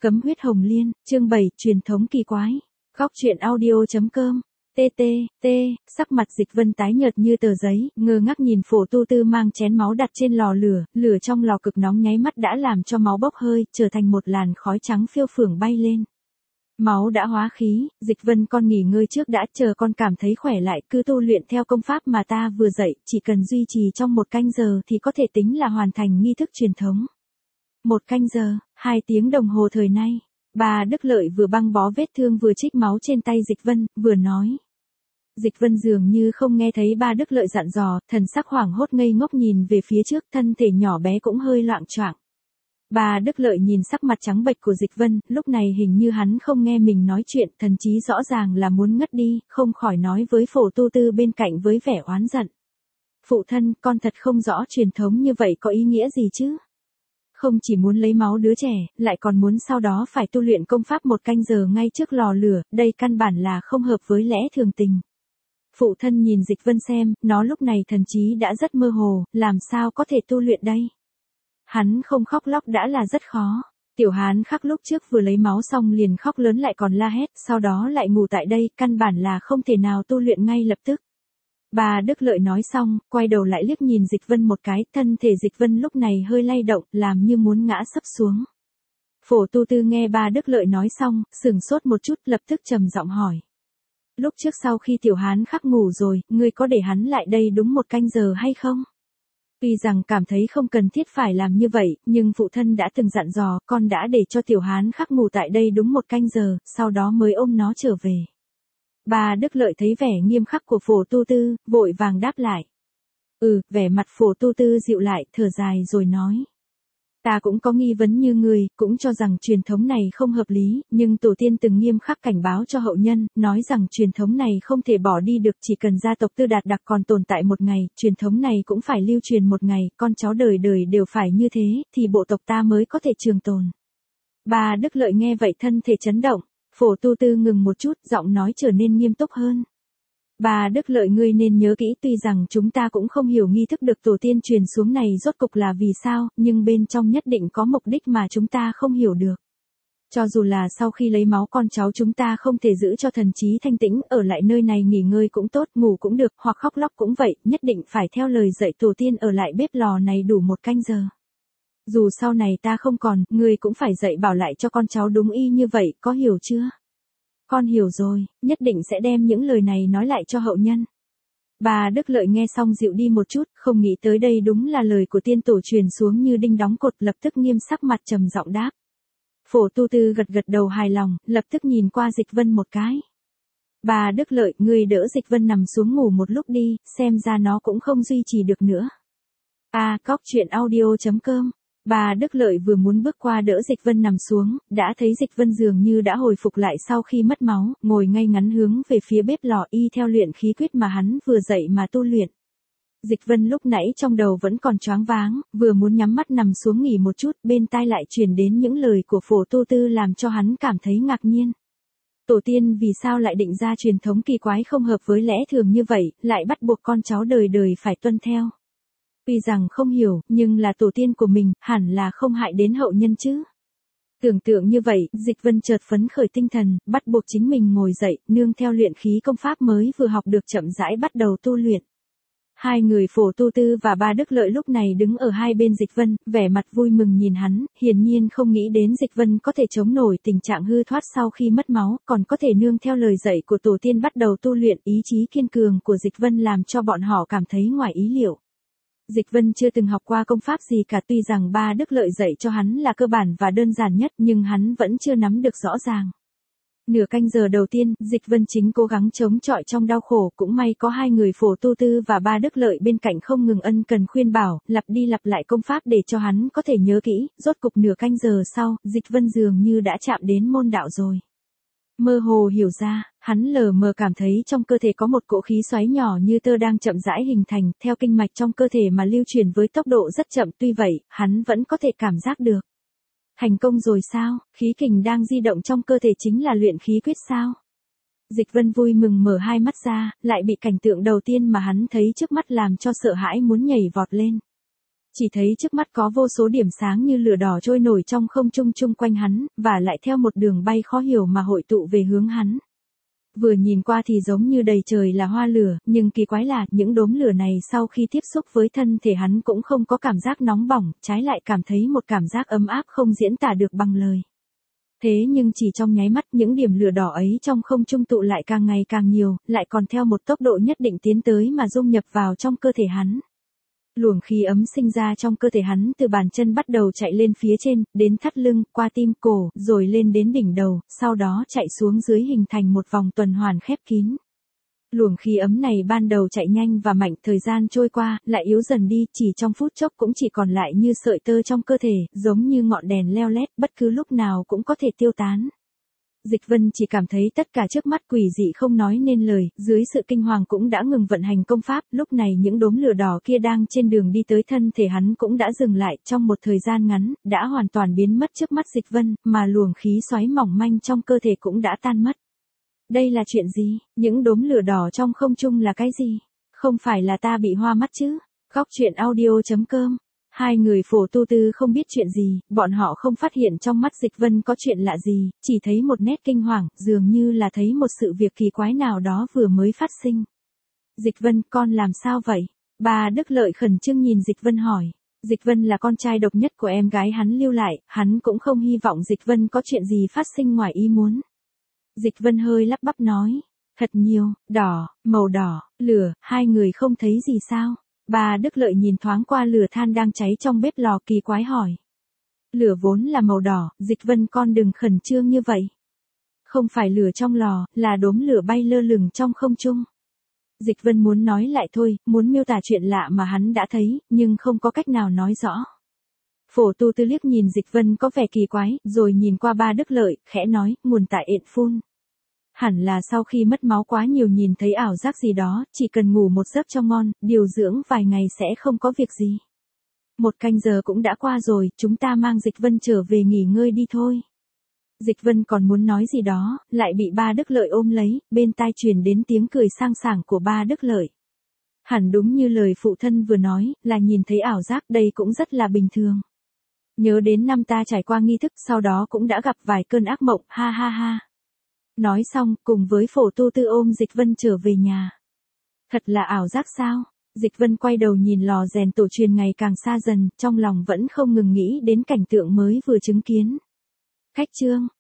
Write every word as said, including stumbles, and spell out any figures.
Cấm huyết hồng liên, chương bảy, truyền thống kỳ quái. Góc truyện audio.com. tê tê, tê, sắc mặt Dịch Vân tái nhợt như tờ giấy, ngơ ngác nhìn Phổ Tu Tư mang chén máu đặt trên lò lửa, lửa trong lò cực nóng nháy mắt đã làm cho máu bốc hơi, trở thành một làn khói trắng phiêu phưởng bay lên. Máu đã hóa khí, Dịch Vân con nghỉ ngơi trước đã, chờ con cảm thấy khỏe lại, cứ tu luyện theo công pháp mà ta vừa dạy, chỉ cần duy trì trong một canh giờ thì có thể tính là hoàn thành nghi thức truyền thống. Một canh giờ, hai tiếng đồng hồ thời nay, bà Đức Lợi vừa băng bó vết thương vừa trích máu trên tay Dịch Vân, vừa nói. Dịch Vân dường như không nghe thấy ba Đức Lợi dặn dò, thần sắc hoảng hốt ngây ngốc nhìn về phía trước, thân thể nhỏ bé cũng hơi loạng choạng. Bà Đức Lợi nhìn sắc mặt trắng bệch của Dịch Vân, lúc này hình như hắn không nghe mình nói chuyện, thần chí rõ ràng là muốn ngất đi, không khỏi nói với Phổ Tu Tư bên cạnh với vẻ oán giận. Phụ thân, con thật không rõ truyền thống như vậy có ý nghĩa gì chứ? Không chỉ muốn lấy máu đứa trẻ, lại còn muốn sau đó phải tu luyện công pháp một canh giờ ngay trước lò lửa, đây căn bản là không hợp với lẽ thường tình. Phụ thân nhìn Dịch Vân xem, nó lúc này thần trí đã rất mơ hồ, làm sao có thể tu luyện đây? Hắn không khóc lóc đã là rất khó. Tiểu Hán Khắc lúc trước vừa lấy máu xong liền khóc lớn lại còn la hét, sau đó lại ngủ tại đây, căn bản là không thể nào tu luyện ngay lập tức. Bà Đức Lợi nói xong, quay đầu lại liếc nhìn Dịch Vân một cái, thân thể Dịch Vân lúc này hơi lay động, làm như muốn ngã sấp xuống. Phổ Tu Tư nghe bà Đức Lợi nói xong, sửng sốt một chút, lập tức trầm giọng hỏi. Lúc trước sau khi Tiểu Hán Khắc ngủ rồi, ngươi có để hắn lại đây đúng một canh giờ hay không? Tuy rằng cảm thấy không cần thiết phải làm như vậy, nhưng phụ thân đã từng dặn dò, con đã để cho Tiểu Hán Khắc ngủ tại đây đúng một canh giờ, sau đó mới ôm nó trở về. Bà Đức Lợi thấy vẻ nghiêm khắc của Phổ Tu Tư, vội vàng đáp lại. Ừ, vẻ mặt Phổ Tu Tư dịu lại, thở dài rồi nói. Ta cũng có nghi vấn như người, cũng cho rằng truyền thống này không hợp lý, nhưng tổ tiên từng nghiêm khắc cảnh báo cho hậu nhân, nói rằng truyền thống này không thể bỏ đi được, chỉ cần gia tộc Tư Đạt Đặc còn tồn tại một ngày, truyền thống này cũng phải lưu truyền một ngày, con cháu đời đời đều phải như thế, thì bộ tộc ta mới có thể trường tồn. Bà Đức Lợi nghe vậy thân thể chấn động, Phổ Tu Tư ngừng một chút, giọng nói trở nên nghiêm túc hơn. Bà Đức Lợi, ngươi nên nhớ kỹ, tuy rằng chúng ta cũng không hiểu nghi thức được tổ tiên truyền xuống này rốt cục là vì sao, nhưng bên trong nhất định có mục đích mà chúng ta không hiểu được. Cho dù là sau khi lấy máu con cháu chúng ta không thể giữ cho thần trí thanh tĩnh, ở lại nơi này nghỉ ngơi cũng tốt, ngủ cũng được, hoặc khóc lóc cũng vậy, nhất định phải theo lời dạy tổ tiên ở lại bếp lò này đủ một canh giờ. Dù sau này ta không còn, ngươi cũng phải dạy bảo lại cho con cháu đúng y như vậy, có hiểu chưa? Con hiểu rồi, nhất định sẽ đem những lời này nói lại cho hậu nhân. Bà Đức Lợi nghe xong dịu đi một chút, không nghĩ tới đây đúng là lời của tiên tổ truyền xuống như đinh đóng cột, lập tức nghiêm sắc mặt trầm giọng đáp. Phổ Tu Tư gật gật đầu hài lòng, lập tức nhìn qua Dịch Vân một cái. Bà Đức Lợi, ngươi đỡ Dịch Vân nằm xuống ngủ một lúc đi, xem ra nó cũng không duy trì được nữa. À, Góc truyện audio.com. Bà Đức Lợi vừa muốn bước qua đỡ Dịch Vân nằm xuống, đã thấy Dịch Vân dường như đã hồi phục lại sau khi mất máu, ngồi ngay ngắn hướng về phía bếp lò y theo luyện khí quyết mà hắn vừa dậy mà tu luyện. Dịch Vân lúc nãy trong đầu vẫn còn choáng váng, vừa muốn nhắm mắt nằm xuống nghỉ một chút, bên tai lại truyền đến những lời của Phổ Tu Tư làm cho hắn cảm thấy ngạc nhiên. Tổ tiên vì sao lại định ra truyền thống kỳ quái không hợp với lẽ thường như vậy, lại bắt buộc con cháu đời đời phải tuân theo. Tuy rằng không hiểu, nhưng là tổ tiên của mình, hẳn là không hại đến hậu nhân chứ. Tưởng tượng như vậy, Dịch Vân chợt phấn khởi tinh thần, bắt buộc chính mình ngồi dậy, nương theo luyện khí công pháp mới vừa học được chậm rãi bắt đầu tu luyện. Hai người Phổ Tu Tư và ba Đức Lợi lúc này đứng ở hai bên Dịch Vân, vẻ mặt vui mừng nhìn hắn, hiển nhiên không nghĩ đến Dịch Vân có thể chống nổi tình trạng hư thoát sau khi mất máu, còn có thể nương theo lời dạy của tổ tiên bắt đầu tu luyện, ý chí kiên cường của Dịch Vân làm cho bọn họ cảm thấy ngoài ý liệu. Dịch Vân chưa từng học qua công pháp gì cả, tuy rằng ba Đức Lợi dạy cho hắn là cơ bản và đơn giản nhất, nhưng hắn vẫn chưa nắm được rõ ràng. Nửa canh giờ đầu tiên, Dịch Vân chính cố gắng chống chọi trong đau khổ, cũng may có hai người Phổ Tu Tư và ba Đức Lợi bên cạnh không ngừng ân cần khuyên bảo, lặp đi lặp lại công pháp để cho hắn có thể nhớ kỹ, rốt cục nửa canh giờ sau, Dịch Vân dường như đã chạm đến môn đạo rồi. Mơ hồ hiểu ra, hắn lờ mờ cảm thấy trong cơ thể có một cỗ khí xoáy nhỏ như tơ đang chậm rãi hình thành, theo kinh mạch trong cơ thể mà lưu truyền với tốc độ rất chậm, tuy vậy, hắn vẫn có thể cảm giác được. Thành công rồi sao, khí kình đang di động trong cơ thể chính là luyện khí quyết sao? Dịch Vân vui mừng mở hai mắt ra, lại bị cảnh tượng đầu tiên mà hắn thấy trước mắt làm cho sợ hãi muốn nhảy vọt lên. Chỉ thấy trước mắt có vô số điểm sáng như lửa đỏ trôi nổi trong không trung chung quanh hắn, và lại theo một đường bay khó hiểu mà hội tụ về hướng hắn. Vừa nhìn qua thì giống như đầy trời là hoa lửa, nhưng kỳ quái là những đốm lửa này sau khi tiếp xúc với thân thể hắn cũng không có cảm giác nóng bỏng, trái lại cảm thấy một cảm giác ấm áp không diễn tả được bằng lời. Thế nhưng chỉ trong nháy mắt những điểm lửa đỏ ấy trong không trung tụ lại càng ngày càng nhiều, lại còn theo một tốc độ nhất định tiến tới mà dung nhập vào trong cơ thể hắn. Luồng khí ấm sinh ra trong cơ thể hắn từ bàn chân bắt đầu chạy lên phía trên, đến thắt lưng, qua tim cổ, rồi lên đến đỉnh đầu, sau đó chạy xuống dưới hình thành một vòng tuần hoàn khép kín. Luồng khí ấm này ban đầu chạy nhanh và mạnh, thời gian trôi qua, lại yếu dần đi, chỉ trong phút chốc cũng chỉ còn lại như sợi tơ trong cơ thể, giống như ngọn đèn leo lét, bất cứ lúc nào cũng có thể tiêu tán. Dịch Vân chỉ cảm thấy tất cả trước mắt quỷ dị không nói nên lời, dưới sự kinh hoàng cũng đã ngừng vận hành công pháp, lúc này những đốm lửa đỏ kia đang trên đường đi tới thân thể hắn cũng đã dừng lại, trong một thời gian ngắn, đã hoàn toàn biến mất trước mắt Dịch Vân, mà luồng khí xoáy mỏng manh trong cơ thể cũng đã tan mất. Đây là chuyện gì? Những đốm lửa đỏ trong không trung là cái gì? Không phải là ta bị hoa mắt chứ? Góc truyện audio chấm com. Hai người phổ tu tư không biết chuyện gì, bọn họ không phát hiện trong mắt Dịch Vân có chuyện lạ gì, chỉ thấy một nét kinh hoàng, dường như là thấy một sự việc kỳ quái nào đó vừa mới phát sinh. Dịch Vân, con làm sao vậy? Bà Đức Lợi khẩn trương nhìn Dịch Vân hỏi. Dịch Vân là con trai độc nhất của em gái hắn lưu lại, hắn cũng không hy vọng Dịch Vân có chuyện gì phát sinh ngoài ý muốn. Dịch Vân hơi lắp bắp nói, thật nhiều, đỏ, màu đỏ, lửa, hai người không thấy gì sao? Bà Đức Lợi nhìn thoáng qua lửa than đang cháy trong bếp lò kỳ quái hỏi. Lửa vốn là màu đỏ, Dịch Vân con đừng khẩn trương như vậy. Không phải lửa trong lò, là đốm lửa bay lơ lửng trong không trung. Dịch Vân muốn nói lại thôi, muốn miêu tả chuyện lạ mà hắn đã thấy, nhưng không có cách nào nói rõ. Phổ tu tư liếc nhìn Dịch Vân có vẻ kỳ quái, rồi nhìn qua ba Đức Lợi, khẽ nói, nguồn tại ện phun. Hẳn là sau khi mất máu quá nhiều nhìn thấy ảo giác gì đó, chỉ cần ngủ một giấc cho ngon, điều dưỡng vài ngày sẽ không có việc gì. Một canh giờ cũng đã qua rồi, chúng ta mang Dịch Vân trở về nghỉ ngơi đi thôi. Dịch Vân còn muốn nói gì đó, lại bị ba Đức Lợi ôm lấy, bên tai truyền đến tiếng cười sang sảng của ba Đức Lợi. Hẳn đúng như lời phụ thân vừa nói, là nhìn thấy ảo giác đây cũng rất là bình thường. Nhớ đến năm ta trải qua nghi thức sau đó cũng đã gặp vài cơn ác mộng, ha ha ha. Nói xong, cùng với phổ tu tư ôm Dịch Vân trở về nhà. Thật là ảo giác sao? Dịch Vân quay đầu nhìn lò rèn tổ truyền ngày càng xa dần, trong lòng vẫn không ngừng nghĩ đến cảnh tượng mới vừa chứng kiến. Khách chương.